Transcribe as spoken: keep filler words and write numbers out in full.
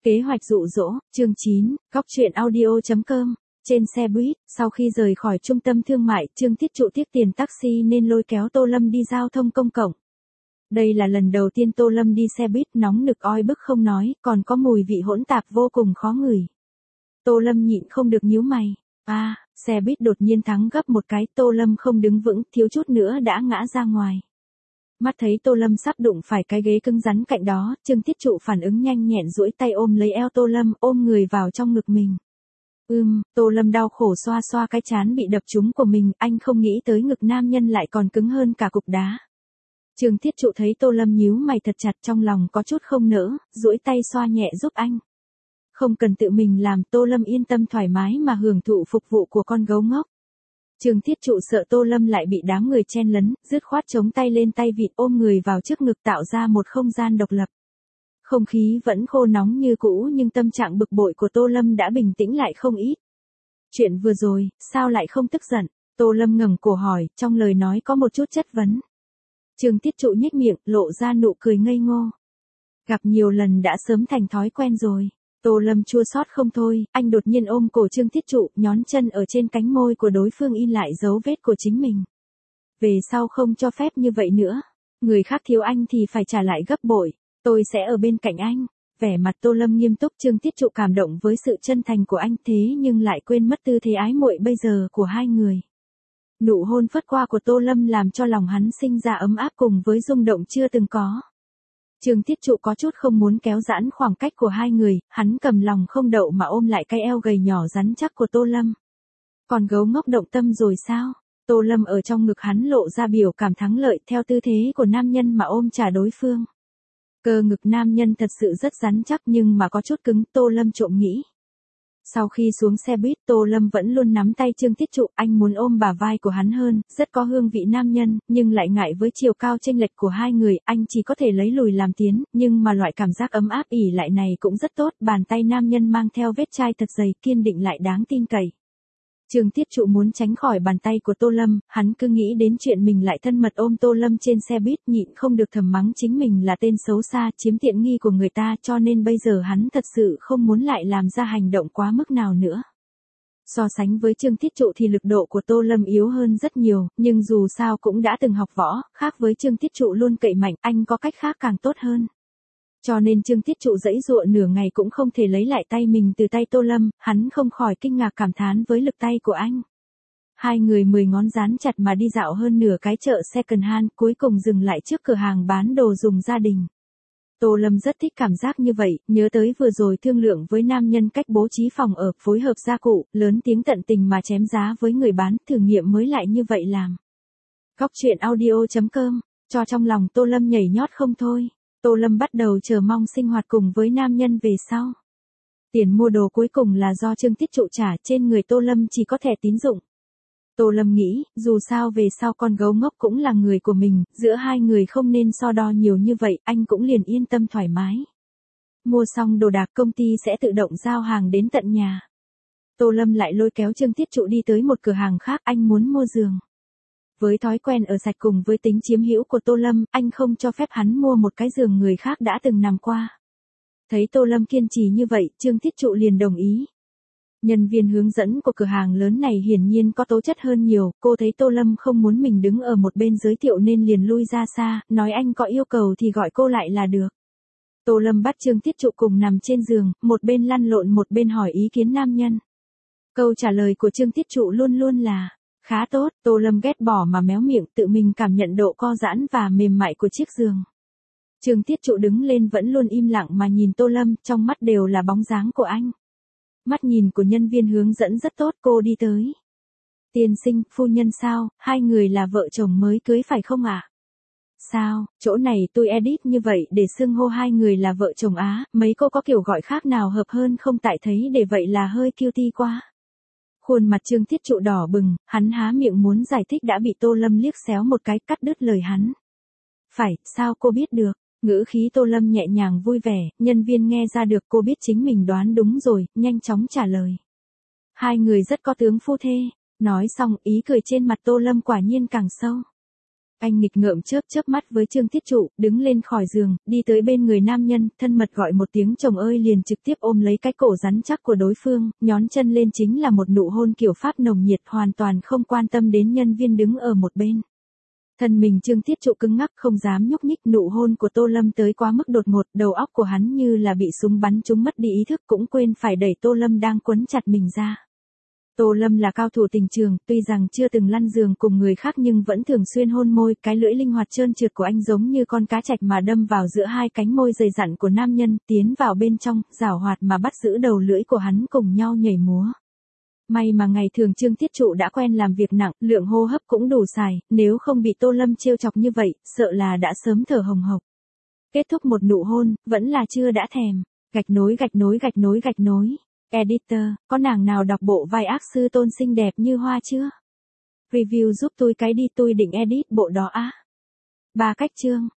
Kế hoạch dụ dỗ, chương chín, góc truyện audio.com. Trên xe buýt, sau khi rời khỏi trung tâm thương mại, Trương Tiết Trụ tiếc tiền taxi nên lôi kéo Tô Lâm đi giao thông công cộng. Đây là lần đầu tiên Tô Lâm đi xe buýt, nóng nực oi bức không nói, còn có mùi vị hỗn tạp vô cùng khó ngửi. Tô Lâm nhịn không được nhíu mày. À, xe buýt đột nhiên thắng gấp một cái, Tô Lâm không đứng vững, thiếu chút nữa đã ngã ra ngoài. Mắt thấy Tô Lâm sắp đụng phải cái ghế cứng rắn cạnh đó, Trương Tiết Trụ phản ứng nhanh nhẹn duỗi tay ôm lấy eo Tô Lâm, ôm người vào trong ngực mình. Ừm, Tô Lâm đau khổ xoa xoa cái trán bị đập trúng của mình, anh không nghĩ tới ngực nam nhân lại còn cứng hơn cả cục đá. Trương Tiết Trụ thấy Tô Lâm nhíu mày thật chặt, trong lòng có chút không nỡ, duỗi tay xoa nhẹ giúp anh. Không cần tự mình làm, Tô Lâm yên tâm thoải mái mà hưởng thụ phục vụ của con gấu ngốc. Trương Tiết Trụ sợ Tô Lâm lại bị đám người chen lấn, dứt khoát chống tay lên tay vịn ôm người vào trước ngực tạo ra một không gian độc lập. Không khí vẫn khô nóng như cũ nhưng tâm trạng bực bội của Tô Lâm đã bình tĩnh lại không ít. Chuyện vừa rồi, sao lại không tức giận? Tô Lâm ngẩng cổ hỏi, trong lời nói có một chút chất vấn. Trương Tiết Trụ nhếch miệng, lộ ra nụ cười ngây ngô. Gặp nhiều lần đã sớm thành thói quen rồi. Tô Lâm chua xót không thôi, anh đột nhiên ôm cổ Trương Tiết Trụ, nhón chân ở trên cánh môi của đối phương in lại dấu vết của chính mình. Về sau không cho phép như vậy nữa. Người khác thiếu anh thì phải trả lại gấp bội. Tôi sẽ ở bên cạnh anh. Vẻ mặt Tô Lâm nghiêm túc, Trương Tiết Trụ cảm động với sự chân thành của anh thế nhưng lại quên mất tư thế ái muội bây giờ của hai người. Nụ hôn phất qua của Tô Lâm làm cho lòng hắn sinh ra ấm áp cùng với rung động chưa từng có. Trương Tiết Trụ có chút không muốn kéo giãn khoảng cách của hai người, hắn cầm lòng không đậu mà ôm lại cái eo gầy nhỏ rắn chắc của Tô Lâm. Còn gấu ngốc động tâm rồi sao? Tô Lâm ở trong ngực hắn lộ ra biểu cảm thắng lợi theo tư thế của nam nhân mà ôm trả đối phương. Cơ ngực nam nhân thật sự rất rắn chắc nhưng mà có chút cứng, Tô Lâm trộm nghĩ. Sau khi xuống xe buýt, Tô Lâm vẫn luôn nắm tay Trương Tiết Trụ, anh muốn ôm bả vai của hắn hơn, rất có hương vị nam nhân, nhưng lại ngại với chiều cao chênh lệch của hai người, anh chỉ có thể lấy lùi làm tiến, nhưng mà loại cảm giác ấm áp ỉ lại này cũng rất tốt, bàn tay nam nhân mang theo vết chai thật dày, kiên định lại đáng tin cậy. Trương Tiết Trụ muốn tránh khỏi bàn tay của Tô Lâm, hắn cứ nghĩ đến chuyện mình lại thân mật ôm Tô Lâm trên xe buýt, nhịn không được thầm mắng chính mình là tên xấu xa, chiếm tiện nghi của người ta, cho nên bây giờ hắn thật sự không muốn lại làm ra hành động quá mức nào nữa. So sánh với Trương Tiết Trụ thì lực độ của Tô Lâm yếu hơn rất nhiều, nhưng dù sao cũng đã từng học võ, khác với Trương Tiết Trụ luôn cậy mạnh, anh có cách khác càng tốt hơn. Cho nên Trương Tiết Trụ giãy giụa nửa ngày cũng không thể lấy lại tay mình từ tay Tô Lâm, hắn không khỏi kinh ngạc cảm thán với lực tay của anh. Hai người mười ngón dán chặt mà đi dạo hơn nửa cái chợ second hand, cuối cùng dừng lại trước cửa hàng bán đồ dùng gia đình. Tô Lâm rất thích cảm giác như vậy, nhớ tới vừa rồi thương lượng với nam nhân cách bố trí phòng ở, phối hợp gia cụ, lớn tiếng tận tình mà chém giá với người bán, thử nghiệm mới lại như vậy làm. Góc truyện audio.com, cho trong lòng Tô Lâm nhảy nhót không thôi. Tô Lâm bắt đầu chờ mong sinh hoạt cùng với nam nhân về sau. Tiền mua đồ cuối cùng là do Trương Tiết Trụ trả, trên người Tô Lâm chỉ có thẻ tín dụng. Tô Lâm nghĩ, dù sao về sau con gấu ngốc cũng là người của mình, giữa hai người không nên so đo nhiều như vậy, anh cũng liền yên tâm thoải mái. Mua xong đồ đạc công ty sẽ tự động giao hàng đến tận nhà. Tô Lâm lại lôi kéo Trương Tiết Trụ đi tới một cửa hàng khác, anh muốn mua giường. Với thói quen ở sạch cùng với tính chiếm hữu của Tô Lâm, anh không cho phép hắn mua một cái giường người khác đã từng nằm qua. Thấy Tô Lâm kiên trì như vậy, Trương Tiết Trụ liền đồng ý. Nhân viên hướng dẫn của cửa hàng lớn này hiển nhiên có tố chất hơn nhiều, cô thấy Tô Lâm không muốn mình đứng ở một bên giới thiệu nên liền lui ra xa, nói anh có yêu cầu thì gọi cô lại là được. Tô Lâm bắt Trương Tiết Trụ cùng nằm trên giường, một bên lăn lộn một bên hỏi ý kiến nam nhân. Câu trả lời của Trương Tiết Trụ luôn luôn là khá tốt. Tô Lâm ghét bỏ mà méo miệng, tự mình cảm nhận độ co giãn và mềm mại của chiếc giường. Trương Tiết Trụ đứng lên vẫn luôn im lặng mà nhìn Tô Lâm, trong mắt đều là bóng dáng của anh. Mắt nhìn của nhân viên hướng dẫn rất tốt, cô đi tới. Tiên sinh, phu nhân sao, hai người là vợ chồng mới cưới phải không ạ? À? Sao, chỗ này tôi edit như vậy để xưng hô hai người là vợ chồng á, mấy cô có kiểu gọi khác nào hợp hơn không, tại thấy để vậy là hơi cute quá. Khuôn mặt Trương Tiết Trụ đỏ bừng, hắn há miệng muốn giải thích đã bị Tô Lâm liếc xéo một cái cắt đứt lời hắn. Phải, sao cô biết được? Ngữ khí Tô Lâm nhẹ nhàng vui vẻ, nhân viên nghe ra được cô biết chính mình đoán đúng rồi, nhanh chóng trả lời. Hai người rất có tướng phu thê. Nói xong, ý cười trên mặt Tô Lâm quả nhiên càng sâu. Anh nghịch ngợm chớp chớp mắt với Trương Thiết Trụ, đứng lên khỏi giường, đi tới bên người nam nhân, thân mật gọi một tiếng chồng ơi liền trực tiếp ôm lấy cái cổ rắn chắc của đối phương, nhón chân lên chính là một nụ hôn kiểu Pháp nồng nhiệt hoàn toàn không quan tâm đến nhân viên đứng ở một bên. Thân mình Trương Thiết Trụ cứng ngắc không dám nhúc nhích, nụ hôn của Tô Lâm tới quá mức đột ngột, đầu óc của hắn như là bị súng bắn trúng mất đi ý thức cũng quên phải đẩy Tô Lâm đang quấn chặt mình ra. Tô Lâm là cao thủ tình trường, tuy rằng chưa từng lăn giường cùng người khác nhưng vẫn thường xuyên hôn môi, cái lưỡi linh hoạt trơn trượt của anh giống như con cá trạch mà đâm vào giữa hai cánh môi dày dặn của nam nhân, tiến vào bên trong, giảo hoạt mà bắt giữ đầu lưỡi của hắn cùng nhau nhảy múa. May mà ngày thường Trương Thiết Trụ đã quen làm việc nặng, lượng hô hấp cũng đủ xài, nếu không bị Tô Lâm trêu chọc như vậy, sợ là đã sớm thở hồng hộc. Kết thúc một nụ hôn, vẫn là chưa đã thèm, gạch nối gạch nối gạch nối gạch nối. Editor, có nàng nào đọc bộ vai ác sư tôn xinh đẹp như hoa chưa? Review giúp tôi cái đi, tôi định edit bộ đó á. Ba cách chương.